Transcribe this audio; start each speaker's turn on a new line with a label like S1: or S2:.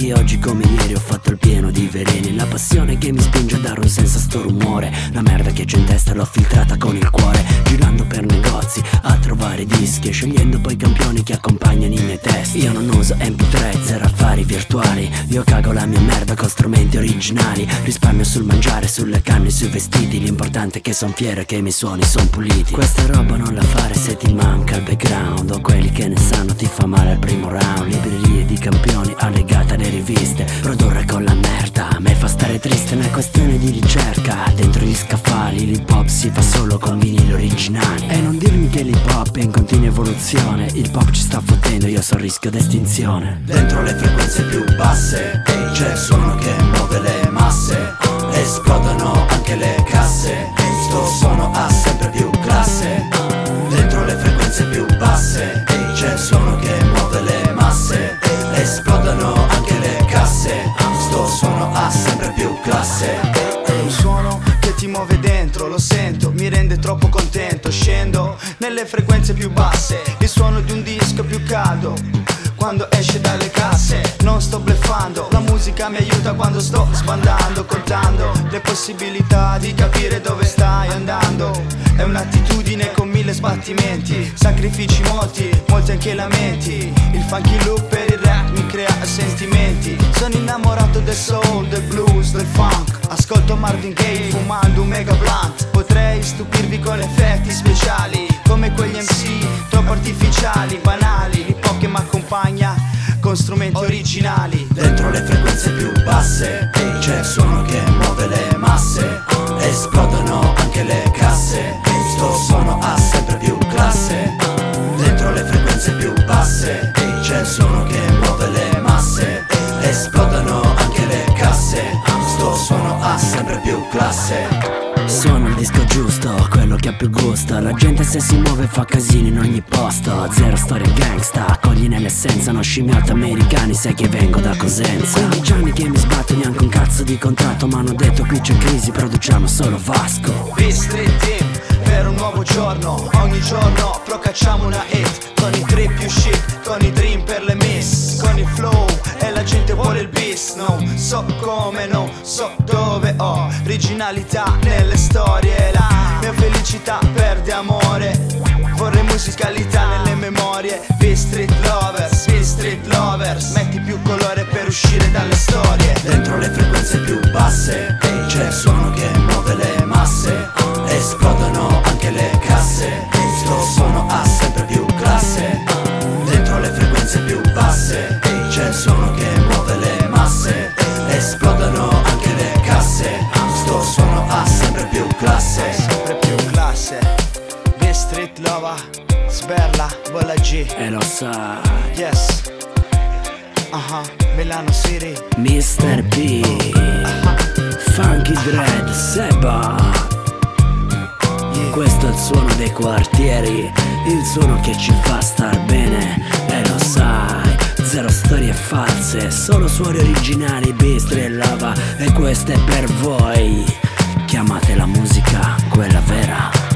S1: Infatti oggi come ieri ho fatto il pieno di veleni, la passione che mi spinge a dare un senso a sto rumore. La merda che c'è in testa l'ho filtrata con il cuore, girando per negozi a trovare dischi e scegliendo poi campioni che accompagnano i miei testi. Io non uso MP3, zero affari virtuali, io cago la mia merda con strumenti originali. Risparmio sul mangiare, sulle canne, sui vestiti. L'importante è che son fiero e che i miei suoni son puliti. Questa roba non la fare se ti manca il background, o quelli che ne sanno ti fa male al primo round. Librerie di campioni allegate alle riviste, produrre con la merda a me fa stare triste. Non è questione di ricerca dentro gli scaffali, l'hip hop si fa solo con vinili originali. E non dirmi che l'hip hop è in continua evoluzione, il pop ci sta fottendo, io so il rischio d'estinzione.
S2: Dentro le frequenze più basse c'è il suono che muove le masse, esplodono anche le casse, sto suono ha sempre più classe. Dentro le frequenze più basse c'è il suono che muove le masse, esplodono anche le casse, sto suono ha sempre più classe.
S3: Un suono che ti muove dentro, lo sento, mi rende troppo contento. Scendo nelle frequenze più basse, il suono di un disco più caldo quando esce dalle casse. Non sto bluffando, la musica mi aiuta quando sto sbandando, contando le possibilità di capire dove stai andando. È un'attitudine con mille sbattimenti, sacrifici molti, molti anche lamenti. Il funky loop per il rap mi crea sentimenti. Sono innamorato del soul, del blues, del funk. Ascolto Marvin Gaye fumando un mega blunt. Potrei stupirvi con effetti speciali, come quegli MC troppo artificiali, banali. L'hip hop che mi accompagna con strumenti originali.
S2: Dentro le frequenze più basse c'è il suono che muove le masse, esplodono anche le casse, sto suono ha sempre più classe. Dentro le frequenze più basse c'è il suono che muove le masse, esplodono anche le casse, sto suono ha sempre più classe.
S1: Suono il disco giusto, quello che ha più gusto. La gente se si muove fa casino in ogni posto. Zero storia gangsta, cogli nell'essenza. Uno scimmiotto americani, sai che vengo da Cosenza. 15 anni che mi sbatto, neanche un cazzo di contratto. Ma hanno detto qui c'è crisi, produciamo solo Vasco.
S3: B-Street Team, per un nuovo giorno. Ogni giorno procacciamo una hit, con i trip più chic, con i dream per le miss, con il flow e la gente vuole il bis. Non so come, non so dove, ho originalità nelle storie. La mia felicità perde amore, vorrei musicalità nelle memorie. B-Street Lovers, B-Street Lovers, metti più colore per uscire dalle storie.
S2: Dentro le frequenze più basse c'è il suono che muove le masse, esplodono anche le casse, sto suono ha sempre più classe. Dentro le frequenze più basse c'è il suono che muove le masse, esplodono anche le casse, sto suono ha sempre più classe.
S3: Sempre più classe. B-Street Lova, Sberla, Bolla G.
S1: E lo sai,
S3: Yes. Milano City.
S1: Mr. P, Funky Dread, Seba. Questo è il suono dei quartieri, il suono che ci fa star bene. E lo sai, zero storie false, solo suoni originali, Bistri e Lava. E questo è per voi, chiamate la musica quella vera.